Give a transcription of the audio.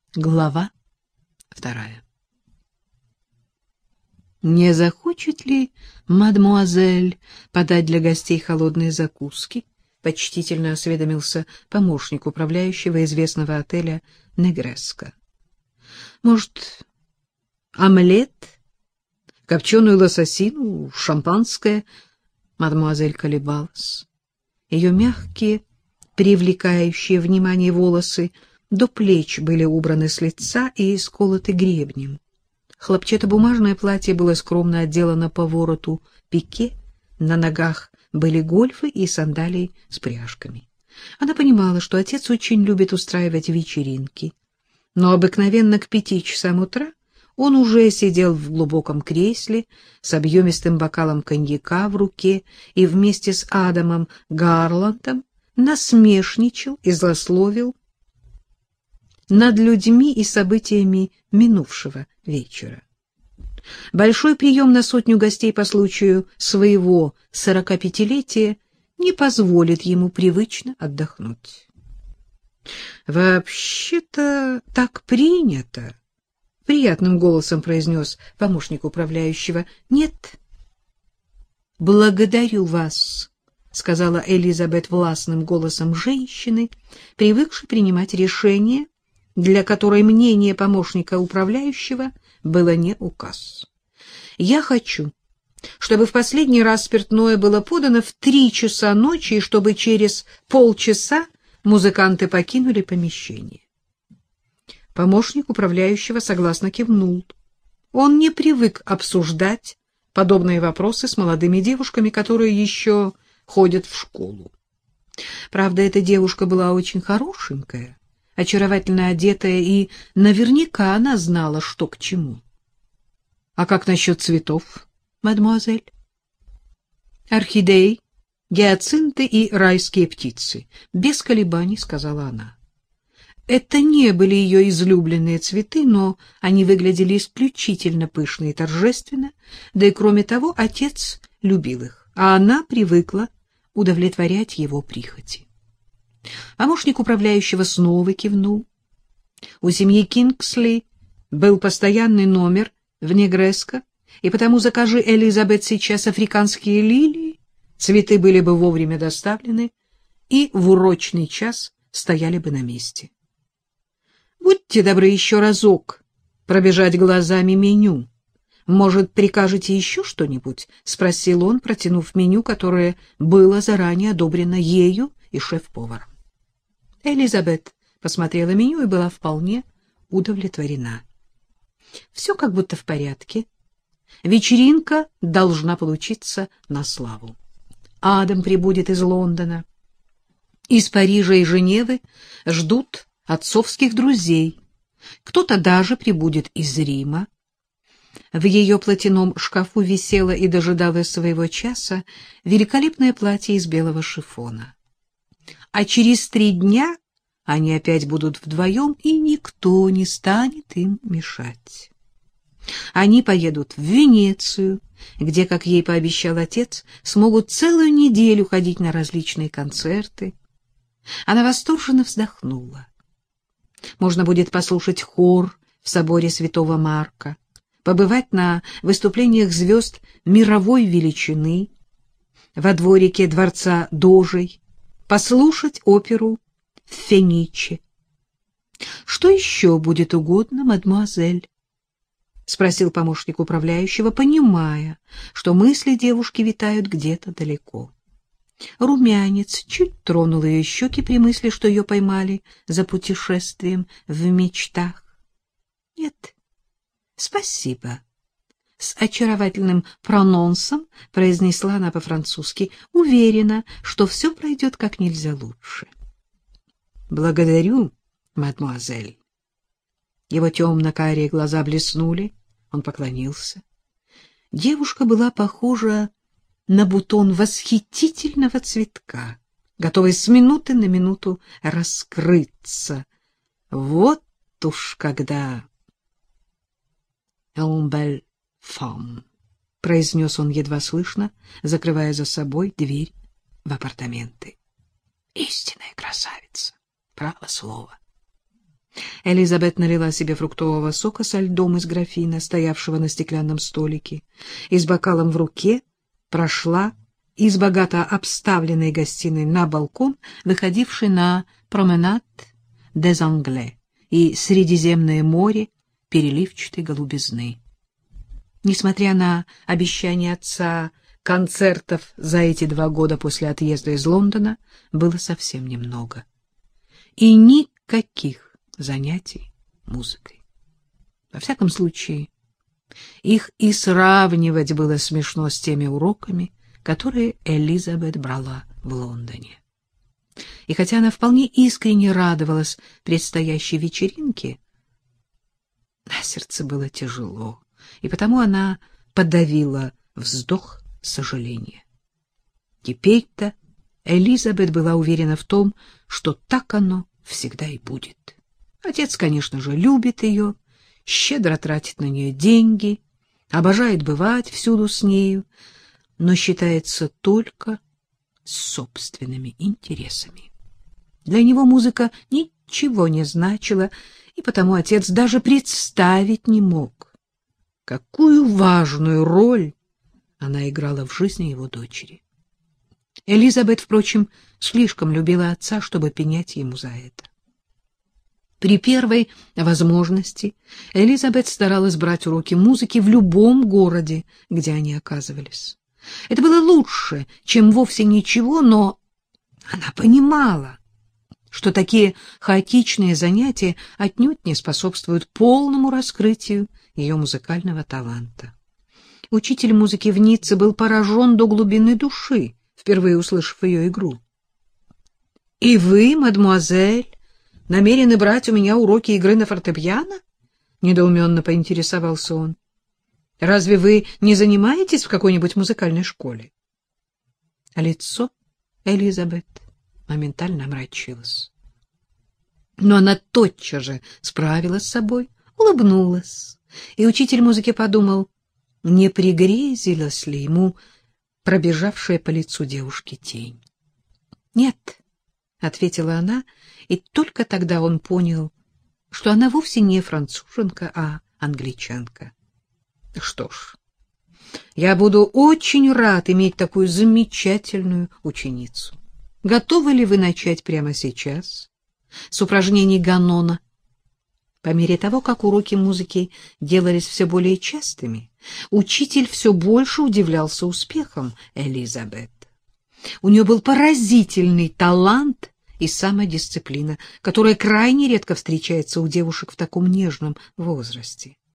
Глава 2. Не захочет ли мадмуазель подать для гостей холодные закуски? Почтительно осведомился помощник управляющего известного отеля «Негреско». Может, омлет, копченую лососину, шампанское? Мадмуазель колебалась. Ее мягкие, привлекающие внимание волосы до плеч были убраны с лица и сколоты гребнем. Хлопчатобумажное платье было скромно отделано по вороту пике, на ногах были гольфы и сандалии с пряжками. Она понимала, что отец очень любит устраивать вечеринки, но обыкновенно к 5 часам утра он уже сидел в глубоком кресле с объемистым бокалом коньяка в руке и вместе с Адамом Гарландом насмешничал и злословил над людьми и событиями минувшего вечера. Большой прием на 100 гостей по случаю своего 45-летия не позволит ему привычно отдохнуть. «Вообще-то так принято», — приятным голосом произнес помощник управляющего. «Нет». «Благодарю вас», — сказала Элизабет властным голосом женщины, привыкшей принимать решения, для которой мнение помощника управляющего было не указ. «Я хочу, чтобы в последний раз спиртное было подано в 3 часа ночи и чтобы через полчаса музыканты покинули помещение». Помощник управляющего согласно кивнул. Он не привык обсуждать подобные вопросы с молодыми девушками, которые еще ходят в школу. Правда, эта девушка была очень хорошенькая, очаровательно одетая, и наверняка она знала, что к чему. — А как насчет цветов, мадемуазель? — Орхидеи, гиацинты и райские птицы, — без колебаний сказала она. Это не были ее излюбленные цветы, но они выглядели исключительно пышно и торжественно, да и кроме того отец любил их, а она привыкла удовлетворять его прихоти. Помощник управляющего снова кивнул. У семьи Кингсли был постоянный номер в Негреско, и потому закажи Элизабет сейчас африканские лилии, цветы были бы вовремя доставлены и в урочный час стояли бы на месте. Будьте добры еще разок пробежать глазами меню. Может, прикажете еще что-нибудь? — спросил он, протянув меню, которое было заранее одобрено ею и шеф-поваром. Элизабет посмотрела меню и была вполне удовлетворена. Все как будто в порядке. Вечеринка должна получиться на славу. Адам прибудет из Лондона. Из Парижа и Женевы ждут отцовских друзей. Кто-то даже прибудет из Рима. В ее платяном шкафу висело и дожидалось своего часа великолепное платье из белого шифона. А через 3 дня они опять будут вдвоем, и никто не станет им мешать. Они поедут в Венецию, где, как ей пообещал отец, смогут целую неделю ходить на различные концерты. Она восторженно вздохнула. Можно будет послушать хор в соборе Святого Марка, побывать на выступлениях звезд мировой величины, во дворике дворца Дожей, послушать оперу в Фениче. — Что еще будет угодно, мадемуазель? — спросил помощник управляющего, понимая, что мысли девушки витают где-то далеко. Румянец чуть тронул ее щеки при мысли, что ее поймали за путешествием в мечтах. — Нет, спасибо. С очаровательным прононсом произнесла она по-французски, уверена, что все пройдет как нельзя лучше. — Благодарю, мадемуазель. Его темно-карие глаза блеснули, он поклонился. Девушка была похожа на бутон восхитительного цветка, готовый с минуты на минуту раскрыться. Вот уж когда... «Un bel femme», — произнес он едва слышно, закрывая за собой дверь в апартаменты. «Истинная красавица, право слово». Элизабет налила себе фруктового сока со льдом из графина, стоявшего на стеклянном столике, и с бокалом в руке прошла из богато обставленной гостиной на балкон, выходивший на променад des Anglais и Средиземное море переливчатой голубизны. Несмотря на обещание отца концертов за эти 2 года после отъезда из Лондона, было совсем немного. И никаких занятий музыкой. Во всяком случае, их и сравнивать было смешно с теми уроками, которые Элизабет брала в Лондоне. И хотя она вполне искренне радовалась предстоящей вечеринке, на сердце было тяжело, и потому она подавила вздох сожаления. Теперь-то Элизабет была уверена в том, что так оно всегда и будет. Отец, конечно же, любит ее, щедро тратит на нее деньги, обожает бывать всюду с нею, но считается только с собственными интересами. Для него музыка ничего не значила, и потому отец даже представить не мог, какую важную роль она играла в жизни его дочери. Элизабет, впрочем, слишком любила отца, чтобы пенять ему за это. При первой возможности Элизабет старалась брать уроки музыки в любом городе, где они оказывались. Это было лучше, чем вовсе ничего, но она понимала, что такие хаотичные занятия отнюдь не способствуют полному раскрытию ее музыкального таланта. Учитель музыки в Ницце был поражен до глубины души, впервые услышав ее игру. — И вы, мадемуазель, намерены брать у меня уроки игры на фортепиано? — недоуменно поинтересовался он. — Разве вы не занимаетесь в какой-нибудь музыкальной школе? А лицо Элизабет моментально омрачилось. Но она тотчас же справилась с собой, улыбнулась, и учитель музыки подумал, не пригрезилась ли ему пробежавшая по лицу девушки тень. — Нет, — ответила она, и только тогда он понял, что она вовсе не француженка, а англичанка. — Что ж, я буду очень рад иметь такую замечательную ученицу. Готовы ли вы начать прямо сейчас с упражнений Ганона? По мере того, как уроки музыки делались все более частыми, учитель все больше удивлялся успехам Элизабет. У нее был поразительный талант и самодисциплина, которая крайне редко встречается у девушек в таком нежном возрасте.